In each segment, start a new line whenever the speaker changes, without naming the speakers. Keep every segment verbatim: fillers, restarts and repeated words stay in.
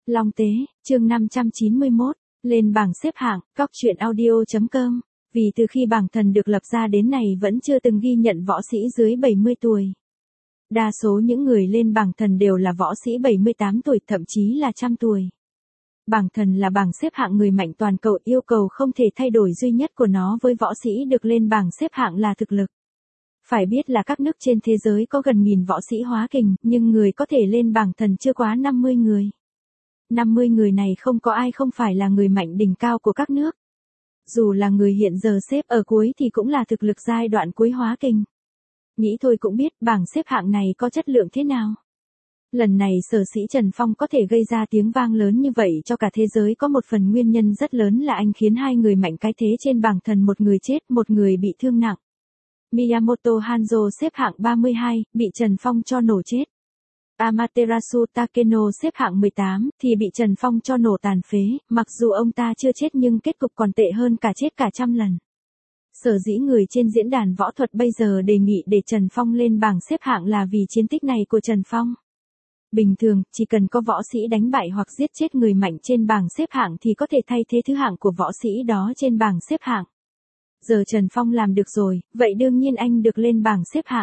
Long Tế, chương năm trăm chín mươi mốt, lên bảng xếp hạng, cóc truyện audio chấm com. Vì từ khi bảng thần được lập ra đến nay vẫn chưa từng ghi nhận võ sĩ dưới bảy mươi tuổi. Đa số những người lên bảng thần đều là võ sĩ bảy mươi tám tuổi, thậm chí là trăm tuổi. Bảng thần là bảng xếp hạng người mạnh toàn cầu, yêu cầu không thể thay đổi duy nhất của nó với võ sĩ được lên bảng xếp hạng là thực lực. Phải biết là các nước trên thế giới có gần nghìn võ sĩ hóa kình, nhưng người có thể lên bảng thần chưa quá năm mươi người. năm mươi người này không có ai không phải là người mạnh đỉnh cao của các nước. Dù là người hiện giờ xếp ở cuối thì cũng là thực lực giai đoạn cuối hóa kình. Nghĩ thôi cũng biết bảng xếp hạng này có chất lượng thế nào. Lần này sở sĩ Trần Phong có thể gây ra tiếng vang lớn như vậy cho cả thế giới có một phần nguyên nhân rất lớn là anh khiến hai người mạnh cái thế trên bảng thần, một người chết, một người bị thương nặng. Miyamoto Hanzo xếp hạng ba mươi hai, bị Trần Phong cho nổ chết. Amaterasu Takeno xếp hạng mười tám, thì bị Trần Phong cho nổ tàn phế, mặc dù ông ta chưa chết nhưng kết cục còn tệ hơn cả chết cả trăm lần. Sở dĩ người trên diễn đàn võ thuật bây giờ đề nghị để Trần Phong lên bảng xếp hạng là vì chiến tích này của Trần Phong. Bình thường, chỉ cần có võ sĩ đánh bại hoặc giết chết người mạnh trên bảng xếp hạng thì có thể thay thế thứ hạng của võ sĩ đó trên bảng xếp hạng. Giờ Trần Phong làm được rồi, vậy đương nhiên anh được lên bảng xếp hạng.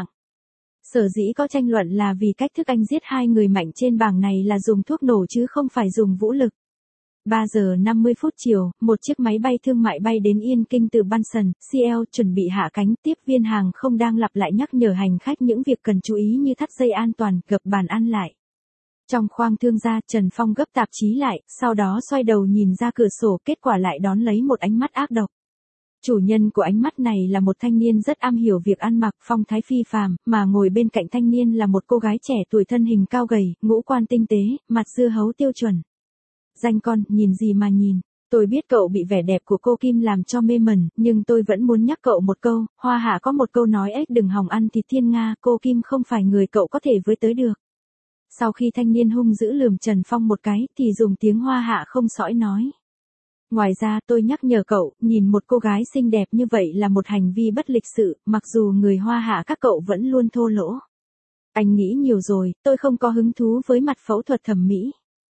Sở dĩ có tranh luận là vì cách thức anh giết hai người mạnh trên bảng này là dùng thuốc nổ chứ không phải dùng vũ lực. ba giờ năm mươi phút chiều, một chiếc máy bay thương mại bay đến Yên Kinh từ Bunson, xê lờ chuẩn bị hạ cánh, tiếp viên hàng không đang lặp lại nhắc nhở hành khách những việc cần chú ý như thắt dây an toàn, gập bàn ăn lại. Trong khoang thương gia, Trần Phong gấp tạp chí lại, sau đó xoay đầu nhìn ra cửa sổ, kết quả lại đón lấy một ánh mắt ác độc. Chủ nhân của ánh mắt này là một thanh niên rất am hiểu việc ăn mặc, phong thái phi phàm, mà ngồi bên cạnh thanh niên là một cô gái trẻ tuổi thân hình cao gầy, ngũ quan tinh tế, mặt dưa hấu tiêu chuẩn. Danh con, nhìn gì mà nhìn, tôi biết cậu bị vẻ đẹp của cô Kim làm cho mê mẩn, nhưng tôi vẫn muốn nhắc cậu một câu, Hoa Hạ có một câu nói ếch đừng hòng ăn thịt thiên nga, cô Kim không phải người cậu có thể với tới được. Sau khi thanh niên hung dữ lườm Trần Phong một cái, thì dùng tiếng Hoa Hạ không sõi nói. Ngoài ra tôi nhắc nhở cậu, nhìn một cô gái xinh đẹp như vậy là một hành vi bất lịch sự, mặc dù người Hoa Hạ các cậu vẫn luôn thô lỗ. Anh nghĩ nhiều rồi, tôi không có hứng thú với mặt phẫu thuật thẩm mỹ.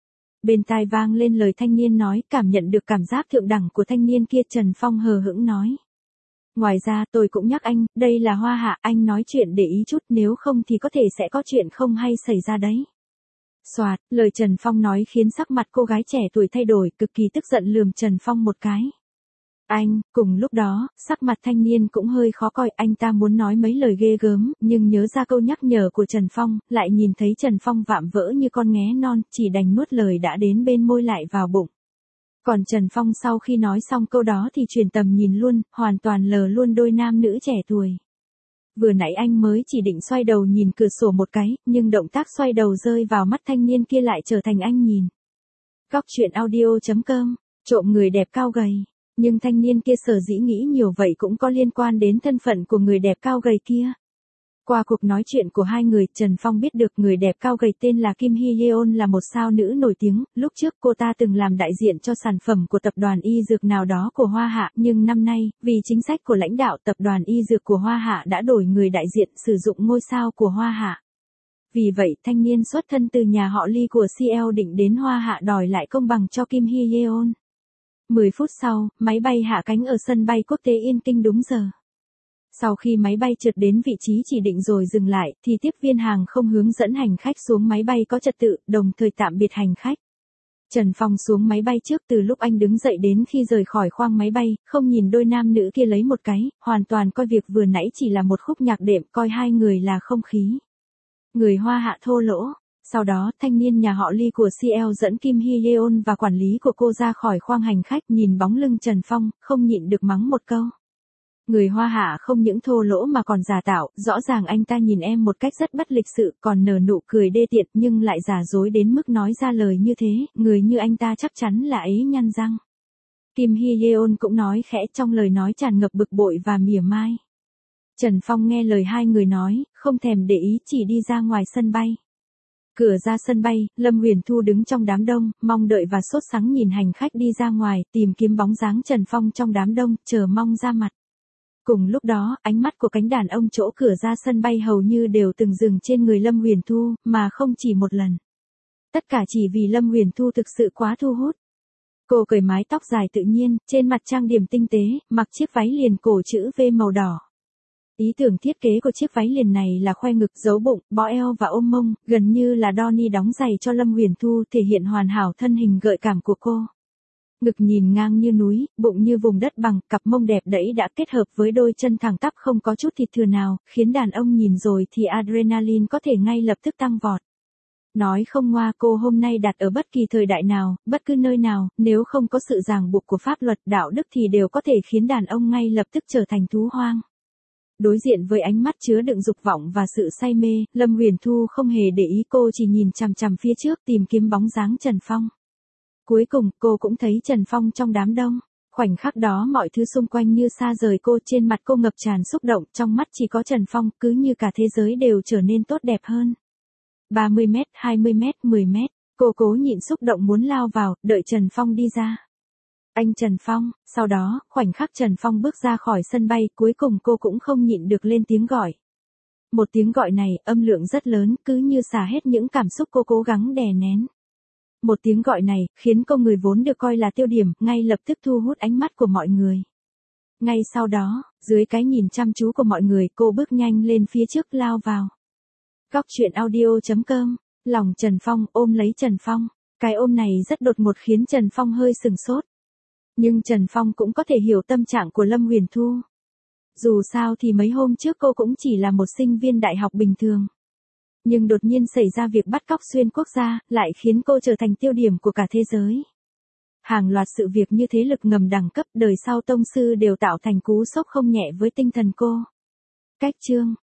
Bên tai vang lên lời thanh niên nói, cảm nhận được cảm giác thượng đẳng của thanh niên kia, Trần Phong hờ hững nói. Ngoài ra tôi cũng nhắc anh, đây là Hoa Hạ, anh nói chuyện để ý chút, nếu không thì có thể sẽ có chuyện không hay xảy ra đấy. Soạt, lời Trần Phong nói khiến sắc mặt cô gái trẻ tuổi thay đổi, cực kỳ tức giận lườm Trần Phong một cái. Anh, cùng lúc đó, sắc mặt thanh niên cũng hơi khó coi, anh ta muốn nói mấy lời ghê gớm, nhưng nhớ ra câu nhắc nhở của Trần Phong, lại nhìn thấy Trần Phong vạm vỡ như con nghé non, chỉ đành nuốt lời đã đến bên môi lại vào bụng. Còn Trần Phong sau khi nói xong câu đó thì chuyển tầm nhìn luôn, hoàn toàn lờ luôn đôi nam nữ trẻ tuổi. Vừa nãy anh mới chỉ định xoay đầu nhìn cửa sổ một cái, nhưng động tác xoay đầu rơi vào mắt thanh niên kia lại trở thành anh nhìn. Cóc truyện audio chấm com, trộm người đẹp cao gầy. Nhưng thanh niên kia sở dĩ nghĩ nhiều vậy cũng có liên quan đến thân phận của người đẹp cao gầy kia. Qua cuộc nói chuyện của hai người, Trần Phong biết được người đẹp cao gầy tên là Kim Hye-yeon là một sao nữ nổi tiếng, lúc trước cô ta từng làm đại diện cho sản phẩm của tập đoàn y dược nào đó của Hoa Hạ, nhưng năm nay, vì chính sách của lãnh đạo tập đoàn y dược của Hoa Hạ đã đổi người đại diện sử dụng ngôi sao của Hoa Hạ. Vì vậy, thanh niên xuất thân từ nhà họ Lee của xê lờ định đến Hoa Hạ đòi lại công bằng cho Kim Hye-yeon. mười phút sau, máy bay hạ cánh ở sân bay quốc tế Yên Kinh đúng giờ. Sau khi máy bay trượt đến vị trí chỉ định rồi dừng lại, thì tiếp viên hàng không hướng dẫn hành khách xuống máy bay có trật tự, đồng thời tạm biệt hành khách. Trần Phong xuống máy bay trước, từ lúc anh đứng dậy đến khi rời khỏi khoang máy bay, không nhìn đôi nam nữ kia lấy một cái, hoàn toàn coi việc vừa nãy chỉ là một khúc nhạc đệm, coi hai người là không khí. Người Hoa Hạ thô lỗ. Sau đó, thanh niên nhà họ Lee của xê lờ dẫn Kim Hye-yeon và quản lý của cô ra khỏi khoang hành khách, nhìn bóng lưng Trần Phong, không nhịn được mắng một câu. Người Hoa Hạ không những thô lỗ mà còn giả tạo, rõ ràng anh ta nhìn em một cách rất bất lịch sự, còn nở nụ cười đê tiện nhưng lại giả dối đến mức nói ra lời như thế, người như anh ta chắc chắn là ấy nhăn răng. Kim Hye-yeon cũng nói khẽ, trong lời nói tràn ngập bực bội và mỉa mai. Trần Phong nghe lời hai người nói, không thèm để ý, chỉ đi ra ngoài sân bay. Cửa ra sân bay, Lâm Huyền Thu đứng trong đám đông, mong đợi và sốt sắng nhìn hành khách đi ra ngoài, tìm kiếm bóng dáng Trần Phong trong đám đông, chờ mong ra mặt. Cùng lúc đó, ánh mắt của cánh đàn ông chỗ cửa ra sân bay hầu như đều từng dừng trên người Lâm Huyền Thu, mà không chỉ một lần. Tất cả chỉ vì Lâm Huyền Thu thực sự quá thu hút. Cô cởi mái tóc dài tự nhiên, trên mặt trang điểm tinh tế, mặc chiếc váy liền cổ chữ V màu đỏ. Ý tưởng thiết kế của chiếc váy liền này là khoe ngực, giấu bụng, bó eo và ôm mông, gần như là Donnie đóng giày cho Lâm Huyền Thu, thể hiện hoàn hảo thân hình gợi cảm của cô. Ngực nhìn ngang như núi, bụng như vùng đất bằng, cặp mông đẹp đẫy đã kết hợp với đôi chân thẳng tắp không có chút thịt thừa nào, khiến đàn ông nhìn rồi thì adrenaline có thể ngay lập tức tăng vọt. Nói không ngoa, cô hôm nay đặt ở bất kỳ thời đại nào, bất cứ nơi nào, nếu không có sự ràng buộc của pháp luật, đạo đức thì đều có thể khiến đàn ông ngay lập tức trở thành thú hoang. Đối diện với ánh mắt chứa đựng dục vọng và sự say mê, Lâm Huyền Thu không hề để ý, cô chỉ nhìn chằm chằm phía trước tìm kiếm bóng dáng Trần Phong. Cuối cùng, cô cũng thấy Trần Phong trong đám đông. Khoảnh khắc đó mọi thứ xung quanh như xa rời cô, trên mặt cô ngập tràn xúc động, trong mắt chỉ có Trần Phong, cứ như cả thế giới đều trở nên tốt đẹp hơn. ba mươi mét, hai mươi mét, mười mét, cô cố nhịn xúc động muốn lao vào, đợi Trần Phong đi ra. Anh Trần Phong, sau đó, khoảnh khắc Trần Phong bước ra khỏi sân bay, cuối cùng cô cũng không nhịn được lên tiếng gọi. Một tiếng gọi này, âm lượng rất lớn, cứ như xả hết những cảm xúc cô cố gắng đè nén. Một tiếng gọi này, khiến cô người vốn được coi là tiêu điểm, ngay lập tức thu hút ánh mắt của mọi người. Ngay sau đó, dưới cái nhìn chăm chú của mọi người, cô bước nhanh lên phía trước lao vào. Góc truyện audio chấm com, lòng Trần Phong, ôm lấy Trần Phong. Cái ôm này rất đột ngột khiến Trần Phong hơi sừng sốt. Nhưng Trần Phong cũng có thể hiểu tâm trạng của Lâm Huyền Thu. Dù sao thì mấy hôm trước cô cũng chỉ là một sinh viên đại học bình thường. Nhưng đột nhiên xảy ra việc bắt cóc xuyên quốc gia, lại khiến cô trở thành tiêu điểm của cả thế giới. Hàng loạt sự việc như thế lực ngầm đẳng cấp đời sau tông sư đều tạo thành cú sốc không nhẹ với tinh thần cô. Cách chương